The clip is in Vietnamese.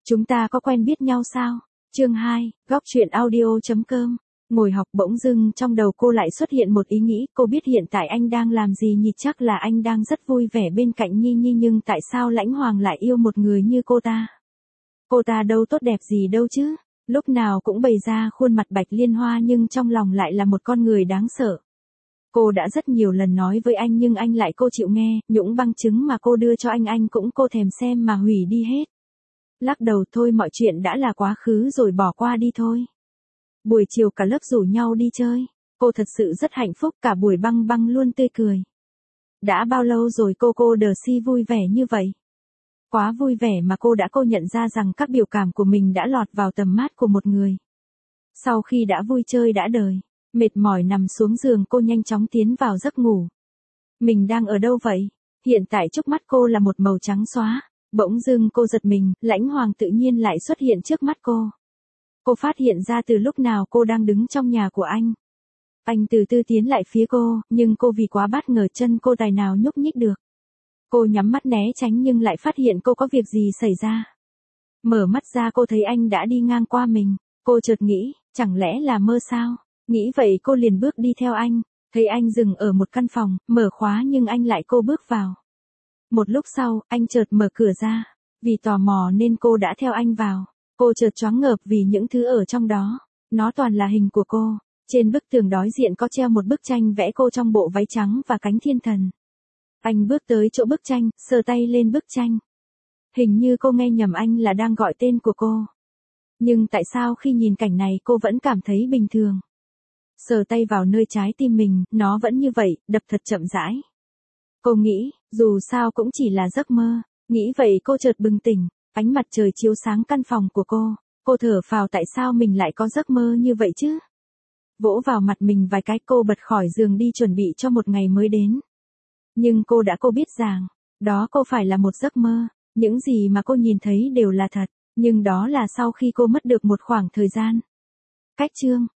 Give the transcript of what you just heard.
Chúng ta có quen biết nhau sao? Chương 2, góc truyện audio.com. Ngồi học bỗng dưng trong đầu cô lại xuất hiện một ý nghĩ, cô biết hiện tại anh đang làm gì nhỉ, chắc là anh đang rất vui vẻ bên cạnh Nhi Nhi, nhưng tại sao Lãnh Hoàng lại yêu một người như cô ta? Cô ta đâu tốt đẹp gì đâu chứ, lúc nào cũng bày ra khuôn mặt bạch liên hoa nhưng trong lòng lại là một con người đáng sợ. Cô đã rất nhiều lần nói với anh nhưng anh lại cô chịu nghe, những bằng chứng mà cô đưa cho anh cũng cô thèm xem mà hủy đi hết. Lắc đầu thôi, mọi chuyện đã là quá khứ rồi, bỏ qua đi thôi. Buổi chiều cả lớp rủ nhau đi chơi, cô thật sự rất hạnh phúc, cả buổi băng băng luôn tươi cười. Đã bao lâu rồi cô đờ si vui vẻ như vậy? Quá vui vẻ mà cô nhận ra rằng các biểu cảm của mình đã lọt vào tầm mắt của một người. Sau khi đã vui chơi đã đời, mệt mỏi nằm xuống giường, cô nhanh chóng tiến vào giấc ngủ. Mình đang ở đâu vậy? Hiện tại trước mắt cô là một màu trắng xóa. Bỗng dưng cô giật mình, Lãnh Hoàng tự nhiên lại xuất hiện trước mắt cô. Cô phát hiện ra từ lúc nào cô đang đứng trong nhà của anh. Anh từ từ tiến lại phía cô, nhưng cô vì quá bất ngờ chân cô tài nào nhúc nhích được. Cô nhắm mắt né tránh nhưng lại phát hiện cô có việc gì xảy ra. Mở mắt ra cô thấy anh đã đi ngang qua mình. Cô chợt nghĩ, chẳng lẽ là mơ sao? Nghĩ vậy cô liền bước đi theo anh. Thấy anh dừng ở một căn phòng, mở khóa nhưng anh lại cô bước vào. Một lúc sau, anh chợt mở cửa ra. Vì tò mò nên cô đã theo anh vào. Cô chợt choáng ngợp vì những thứ ở trong đó. Nó toàn là hình của cô. Trên bức tường đối diện có treo một bức tranh vẽ cô trong bộ váy trắng và cánh thiên thần. Anh bước tới chỗ bức tranh, sờ tay lên bức tranh. Hình như cô nghe nhầm, anh là đang gọi tên của cô. Nhưng tại sao khi nhìn cảnh này cô vẫn cảm thấy bình thường? Sờ tay vào nơi trái tim mình, nó vẫn như vậy, đập thật chậm rãi. Cô nghĩ, dù sao cũng chỉ là giấc mơ. Nghĩ vậy cô chợt bừng tỉnh, ánh mặt trời chiếu sáng căn phòng của cô. Cô thở phào, tại sao mình lại có giấc mơ như vậy chứ? Vỗ vào mặt mình vài cái, cô bật khỏi giường đi chuẩn bị cho một ngày mới đến. Nhưng cô biết rằng, đó cô phải là một giấc mơ. Những gì mà cô nhìn thấy đều là thật, nhưng đó là sau khi cô mất được một khoảng thời gian. Cách chương